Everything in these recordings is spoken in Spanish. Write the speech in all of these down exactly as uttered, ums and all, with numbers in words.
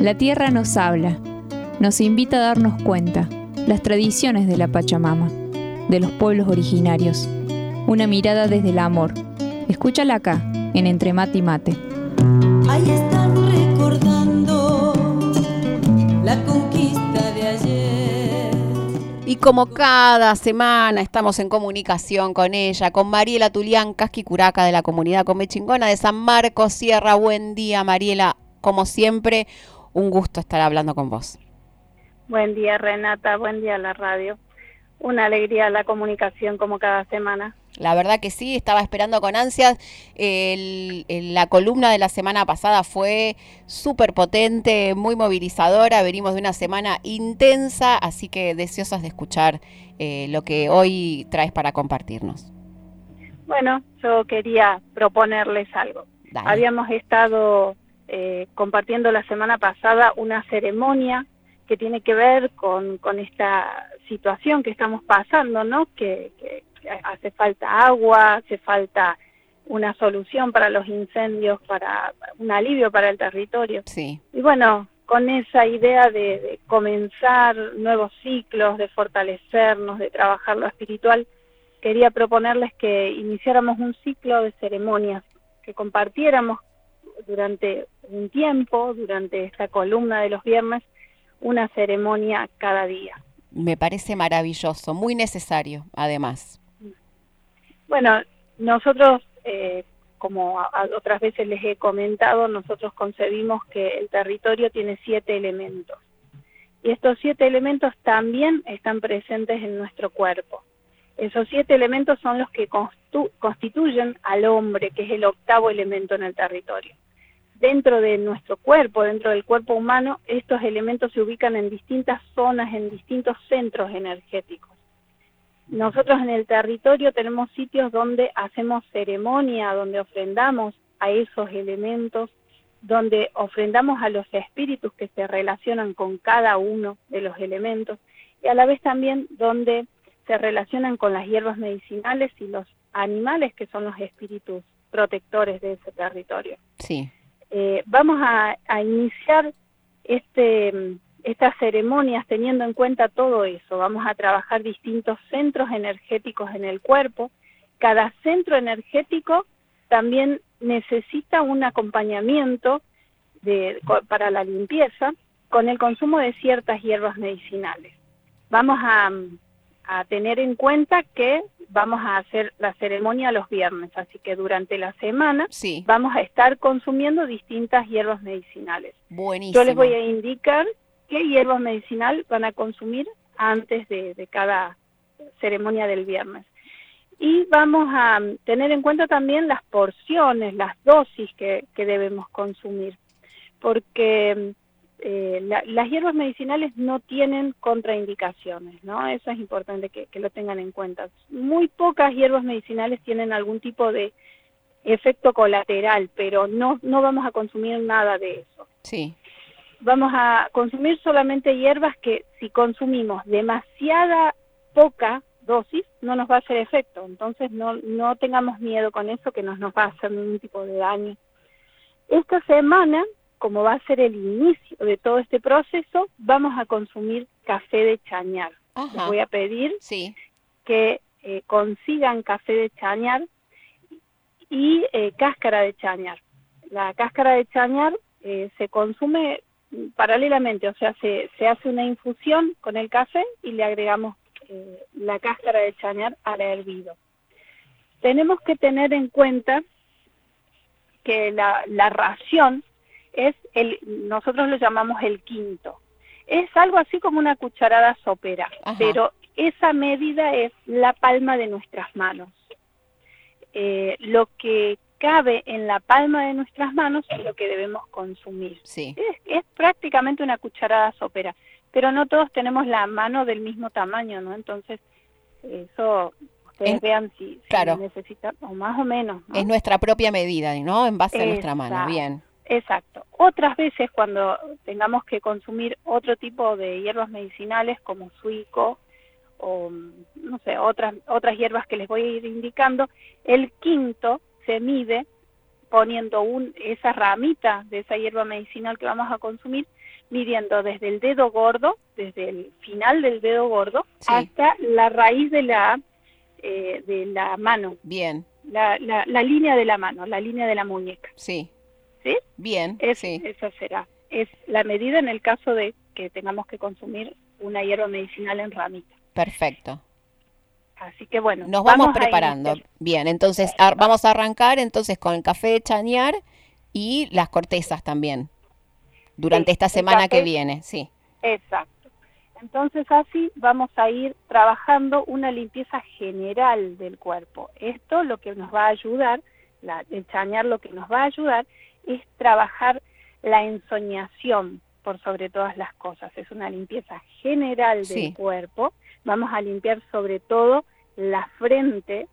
La tierra nos habla, nos invita a darnos cuenta, las tradiciones de la Pachamama, de los pueblos originarios. Una mirada desde el amor. Escúchala acá, en Entre Mate y Mate. Ahí están recordando la conquista de ayer. Y como cada semana estamos en comunicación con ella, con Mariela Tulián Casqui Curaca de la comunidad Comechingona de San Marcos Sierra. Buen día, Mariela. Como siempre, un gusto estar hablando con vos. Buen día, Renata. Buen día a la radio. Una alegría la comunicación como cada semana. La verdad que sí, estaba esperando con ansias. El, el, la columna de la semana pasada fue súper potente, muy movilizadora. Venimos de una semana intensa, así que deseosas de escuchar eh, lo que hoy traes para compartirnos. Bueno, yo quería proponerles algo. Dale. Habíamos estado eh, compartiendo la semana pasada una ceremonia que tiene que ver con, con esta situación que estamos pasando, ¿no? Que, que hace falta agua, hace falta una solución para los incendios, para un alivio para el territorio. Sí. Y bueno, con esa idea de, de comenzar nuevos ciclos, de fortalecernos, de trabajar lo espiritual, quería proponerles que iniciáramos un ciclo de ceremonias, que compartiéramos durante un tiempo, durante esta columna de los viernes, una ceremonia cada día. Me parece maravilloso, muy necesario, además. Bueno, nosotros, eh, como a, a otras veces les he comentado, nosotros concebimos que el territorio tiene siete elementos. Y estos siete elementos también están presentes en nuestro cuerpo. Esos siete elementos son los que constituyen al hombre, que es el octavo elemento en el territorio. Dentro de nuestro cuerpo, dentro del cuerpo humano, estos elementos se ubican en distintas zonas, en distintos centros energéticos. Nosotros en el territorio tenemos sitios donde hacemos ceremonia, donde ofrendamos a esos elementos, donde ofrendamos a los espíritus que se relacionan con cada uno de los elementos, y a la vez también donde se relacionan con las hierbas medicinales y los animales que son los espíritus protectores de ese territorio. Sí. Eh, vamos a, a iniciar este, estas ceremonias teniendo en cuenta todo eso. Vamos a trabajar distintos centros energéticos en el cuerpo. Cada centro energético también necesita un acompañamiento de, para la limpieza con el consumo de ciertas hierbas medicinales. Vamos a, a tener en cuenta que vamos a hacer la ceremonia los viernes, así que durante la semana sí. vamos a estar consumiendo distintas hierbas medicinales. Buenísimo. Yo les voy a indicar qué hierbas medicinal van a consumir antes de, de cada ceremonia del viernes. Y vamos a tener en cuenta también las porciones, las dosis que, que debemos consumir, porque Eh, la, las hierbas medicinales no tienen contraindicaciones, ¿no? Eso es importante que, que lo tengan en cuenta. Muy pocas hierbas medicinales tienen algún tipo de efecto colateral, pero no, no vamos a consumir nada de eso. Sí. Vamos a consumir solamente hierbas que si consumimos demasiada poca dosis no nos va a hacer efecto, entonces no, no tengamos miedo con eso que nos, nos va a hacer ningún tipo de daño. Esta semana, como va a ser el inicio de todo este proceso, vamos a consumir café de chañar. Ajá. Les voy a pedir sí. que eh, consigan café de chañar y eh, cáscara de chañar. La cáscara de chañar eh, se consume paralelamente, o sea, se, se hace una infusión con el café y le agregamos eh, la cáscara de chañar al hervido. Tenemos que tener en cuenta que la, la ración es el, nosotros lo llamamos el quinto. Es algo así como una cucharada sopera, Ajá. pero esa medida es la palma de nuestras manos. Eh, lo que cabe en la palma de nuestras manos es lo que debemos consumir. Sí. Es, es prácticamente una cucharada sopera, pero no todos tenemos la mano del mismo tamaño, ¿no? Entonces, eso ustedes es, vean si, si claro. necesitan, o más o menos, ¿no? Es nuestra propia medida, ¿no? En base Exacto. a nuestra mano, bien. Exacto. Otras veces cuando tengamos que consumir otro tipo de hierbas medicinales como suico o no sé, otras otras hierbas que les voy a ir indicando, el quinto se mide poniendo un, esa ramita de esa hierba medicinal que vamos a consumir, midiendo desde el dedo gordo, desde el final del dedo gordo, Sí. hasta la raíz de la, eh, de la mano, Bien, la, la, la línea de la mano, la línea de la muñeca. sí, ¿Sí? bien, Es, sí, Esa será. Es la medida en el caso de que tengamos que consumir una hierba medicinal en ramita. perfecto. Así que bueno, Nos vamos, a preparando. iniciar. Bien, entonces ar- vamos a arrancar entonces con el café de chañar y las cortezas también, durante Sí, esta el semana que café. viene, sí. Exacto. Entonces así vamos a ir trabajando una limpieza general del cuerpo. Esto lo que nos va a ayudar, la, el chañar lo que nos va a ayudar es trabajar la ensoñación por sobre todas las cosas. Es una limpieza general Sí. del cuerpo. Vamos a limpiar sobre todo la frente,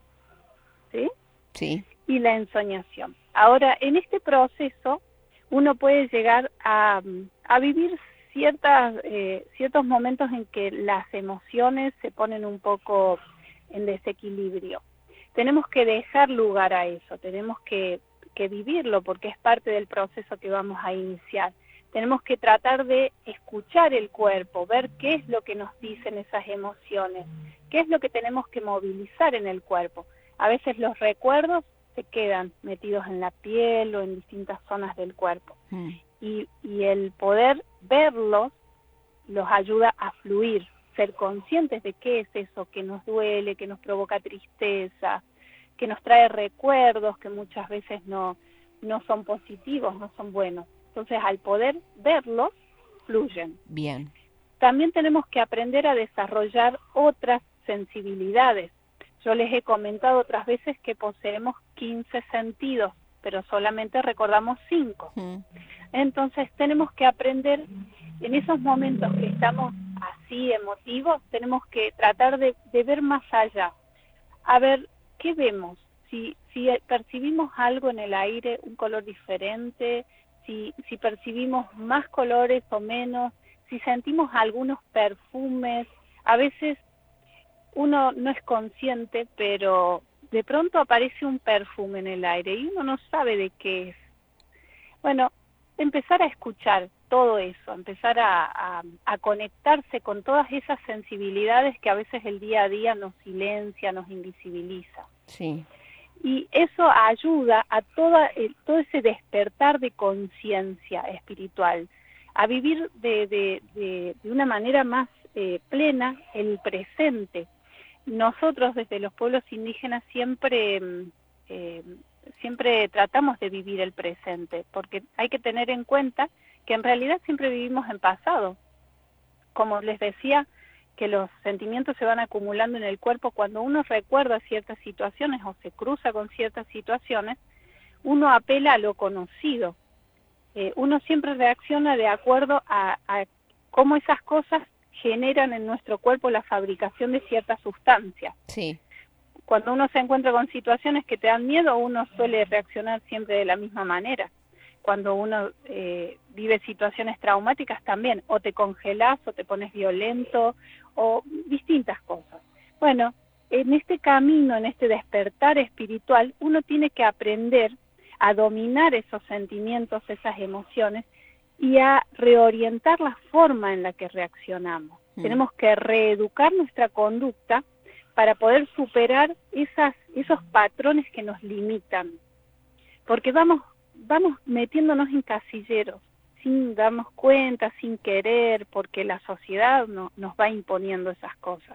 ¿sí? Sí, Y la ensoñación. Ahora, en este proceso, uno puede llegar a, a vivir ciertas, eh, ciertos momentos en que las emociones se ponen un poco en desequilibrio. Tenemos que dejar lugar a eso, tenemos que, que vivirlo porque es parte del proceso que vamos a iniciar. Tenemos que tratar de escuchar el cuerpo, ver qué es lo que nos dicen esas emociones, qué es lo que tenemos que movilizar en el cuerpo. A veces los recuerdos se quedan metidos en la piel o en distintas zonas del cuerpo. mm, Y, y el poder verlos los ayuda a fluir, ser conscientes de qué es eso que nos duele, que nos provoca tristeza, que nos trae recuerdos que muchas veces no, no son positivos, no son buenos. Entonces, al poder verlos, fluyen. bien, También tenemos que aprender a desarrollar otras sensibilidades. Yo les he comentado otras veces que poseemos quince sentidos, pero solamente recordamos cinco. mm, Entonces tenemos que aprender, en esos momentos que estamos así emotivos, tenemos que tratar de, de ver más allá, a ver qué vemos, si, si percibimos algo en el aire, un color diferente, si, si percibimos más colores o menos, si sentimos algunos perfumes. A veces uno no es consciente, pero de pronto aparece un perfume en el aire y uno no sabe de qué es. Bueno, empezar a escuchar todo eso, empezar a, a, a conectarse con todas esas sensibilidades que a veces el día a día nos silencia, nos invisibiliza. sí, Y eso ayuda a toda, eh, todo ese despertar de conciencia espiritual, a vivir de, de, de, de una manera más eh, plena el presente. Nosotros desde los pueblos indígenas siempre, eh, siempre tratamos de vivir el presente, porque hay que tener en cuenta que en realidad siempre vivimos en pasado. Como les decía, que los sentimientos se van acumulando en el cuerpo cuando uno recuerda ciertas situaciones o se cruza con ciertas situaciones, uno apela a lo conocido. Eh, uno siempre reacciona de acuerdo a, a cómo esas cosas generan en nuestro cuerpo la fabricación de ciertas sustancias. sí, Cuando uno se encuentra con situaciones que te dan miedo, uno suele reaccionar siempre de la misma manera. Cuando uno eh, vive situaciones traumáticas también, o te congelás, o te pones violento, o distintas cosas. Bueno, en este camino, en este despertar espiritual, uno tiene que aprender a dominar esos sentimientos, esas emociones, y a reorientar la forma en la que reaccionamos. Mm. Tenemos que reeducar nuestra conducta para poder superar esas, esos patrones que nos limitan. Porque vamos, vamos metiéndonos en casilleros, sin darnos cuenta, sin querer, porque la sociedad no, nos va imponiendo esas cosas.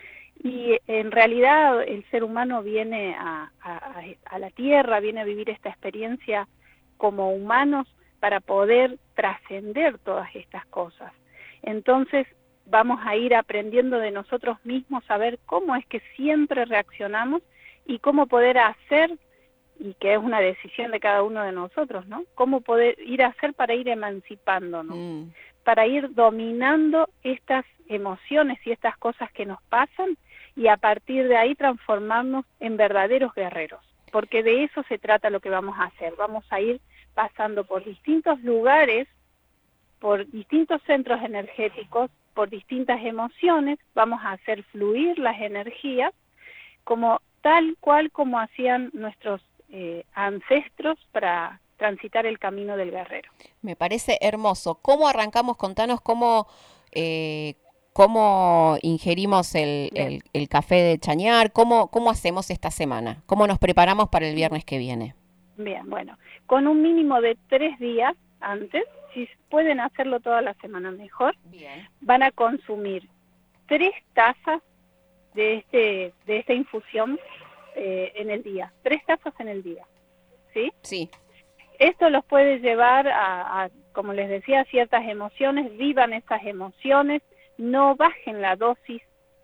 Y en realidad el ser humano viene a, a, a la Tierra, viene a vivir esta experiencia como humanos para poder trascender todas estas cosas. Entonces vamos a ir aprendiendo de nosotros mismos a ver cómo es que siempre reaccionamos y cómo poder hacer, y que es una decisión de cada uno de nosotros, ¿no? Cómo poder ir a hacer para ir emancipándonos, mm. para ir dominando estas emociones y estas cosas que nos pasan y a partir de ahí transformarnos en verdaderos guerreros, porque de eso se trata lo que vamos a hacer. Vamos a ir pasando por distintos lugares, por distintos centros energéticos, por distintas emociones, vamos a hacer fluir las energías como tal cual como hacían nuestros eh, ancestros para transitar el camino del guerrero. Me parece hermoso. ¿Cómo arrancamos? Contanos cómo, eh, cómo ingerimos el, el, el café de chañar, cómo, cómo hacemos esta semana, cómo nos preparamos para el viernes que viene. Bien, bueno, con un mínimo de tres días antes, si pueden hacerlo toda la semana mejor, Bien. van a consumir tres tazas de, este, de esta infusión eh, en el día, tres tazas en el día, ¿sí? Sí. Esto los puede llevar a, a, como les decía, a ciertas emociones, vivan estas emociones, no bajen la dosis,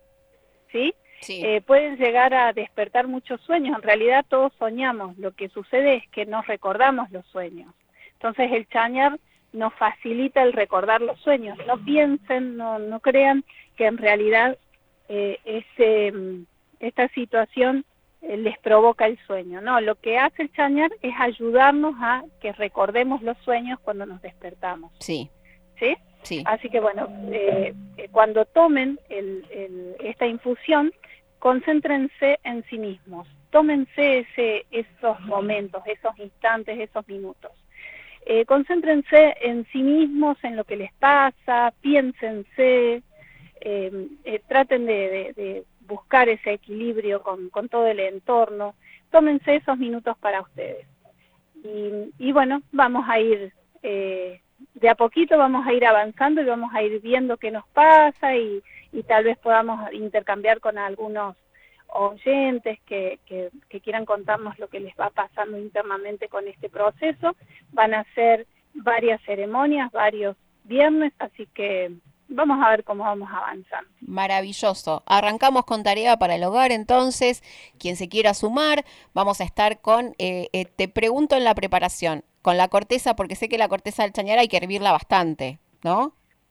¿sí? Sí. Eh, pueden llegar a despertar muchos sueños, en realidad todos soñamos, lo que sucede es que no recordamos los sueños. Entonces el chañar nos facilita el recordar los sueños, no piensen, no, no crean que en realidad eh, ese, esta situación eh, les provoca el sueño, no, lo que hace el chañar es ayudarnos a que recordemos los sueños cuando nos despertamos. Sí. ¿Sí? Sí. Así que bueno, eh, cuando tomen el, el, esta infusión, concéntrense en sí mismos, tómense ese, esos momentos, esos instantes, esos minutos. Eh, concéntrense en sí mismos, en lo que les pasa, piénsense, eh, eh, traten de, de, de buscar ese equilibrio con, con todo el entorno, tómense esos minutos para ustedes. Y, y bueno, vamos a ir... Eh, de a poquito vamos a ir avanzando y vamos a ir viendo qué nos pasa y, y tal vez podamos intercambiar con algunos oyentes que, que, que quieran contarnos lo que les va pasando internamente con este proceso. Van a ser varias ceremonias, varios viernes, así que vamos a ver cómo vamos avanzando. Maravilloso. Arrancamos con tarea para el hogar, entonces, quien se quiera sumar, vamos a estar con, eh, eh, te pregunto en la preparación, con la corteza, porque sé que la corteza del chañar hay que hervirla bastante, ¿no?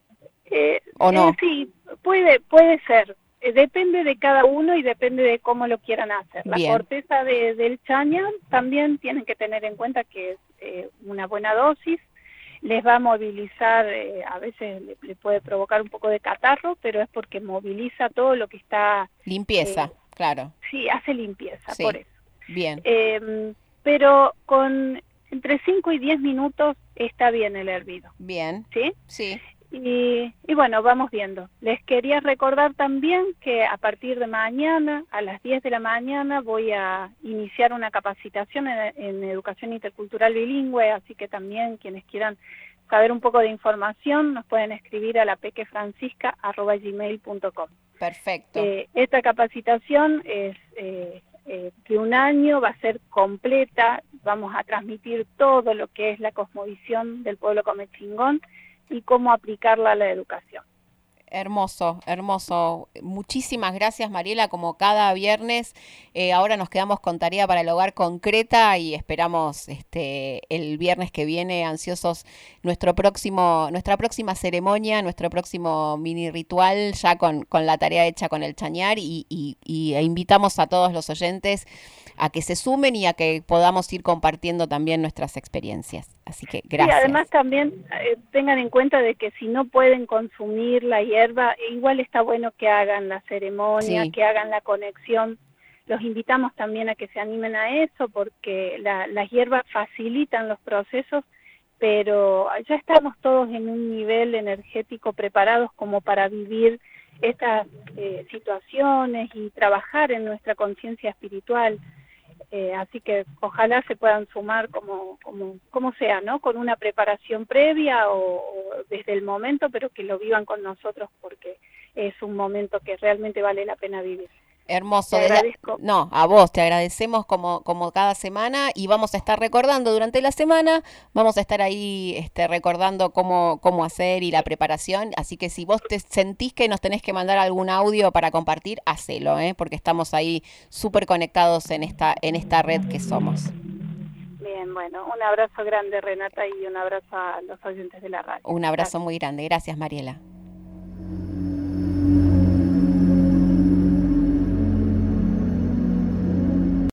Eh, ¿O no? Eh, sí, puede, puede ser. Eh, depende de cada uno y depende de cómo lo quieran hacer. La Bien. corteza de, del chañar también tienen que tener en cuenta que es eh, una buena dosis. Les va a movilizar, eh, a veces le, le puede provocar un poco de catarro, pero es porque moviliza todo lo que está... Limpieza, eh, claro. Sí, hace limpieza, Sí. por eso. Bien. Eh, pero con entre cinco y diez minutos está bien el hervido. Bien. ¿Sí? Sí. Y, y bueno, vamos viendo. Les quería recordar también que a partir de mañana, a las diez de la mañana, voy a iniciar una capacitación en, en educación intercultural bilingüe, así que también quienes quieran saber un poco de información nos pueden escribir a la pequefrancisca arroba gmail punto com. Perfecto. Eh, esta capacitación es eh, eh, de un año, va a ser completa, vamos a transmitir todo lo que es la cosmovisión del pueblo comechingón y cómo aplicarla a la educación. Hermoso, hermoso. Muchísimas gracias, Mariela, como cada viernes. Eh, ahora nos quedamos con tarea para el hogar concreta y esperamos este el viernes que viene ansiosos nuestro próximo, nuestra próxima ceremonia, nuestro próximo mini ritual, ya con, con la tarea hecha con el chañar y, y, y invitamos a todos los oyentes a que se sumen y a que podamos ir compartiendo también nuestras experiencias. Así que gracias. Sí, además también eh, tengan en cuenta de que si no pueden consumir la hierba, igual está bueno que hagan la ceremonia, Sí. que hagan la conexión. Los invitamos también a que se animen a eso porque la, las hierbas facilitan los procesos, pero ya estamos todos en un nivel energético preparados como para vivir estas eh, situaciones y trabajar en nuestra conciencia espiritual. Eh, así que ojalá se puedan sumar como, como, como sea, ¿no? Con una preparación previa o, o desde el momento, pero que lo vivan con nosotros porque es un momento que realmente vale la pena vivir. Hermoso. Te agradezco. No, a vos te agradecemos como, como cada semana y vamos a estar recordando durante la semana, vamos a estar ahí este, recordando cómo, cómo hacer y la preparación, así que si vos te sentís que nos tenés que mandar algún audio para compartir, hacelo, ¿eh? Porque estamos ahí súper conectados en esta, en esta red que somos. Bien, bueno, un abrazo grande, Renata, y un abrazo a los oyentes de la radio. Un abrazo Gracias. muy grande. Gracias, Mariela.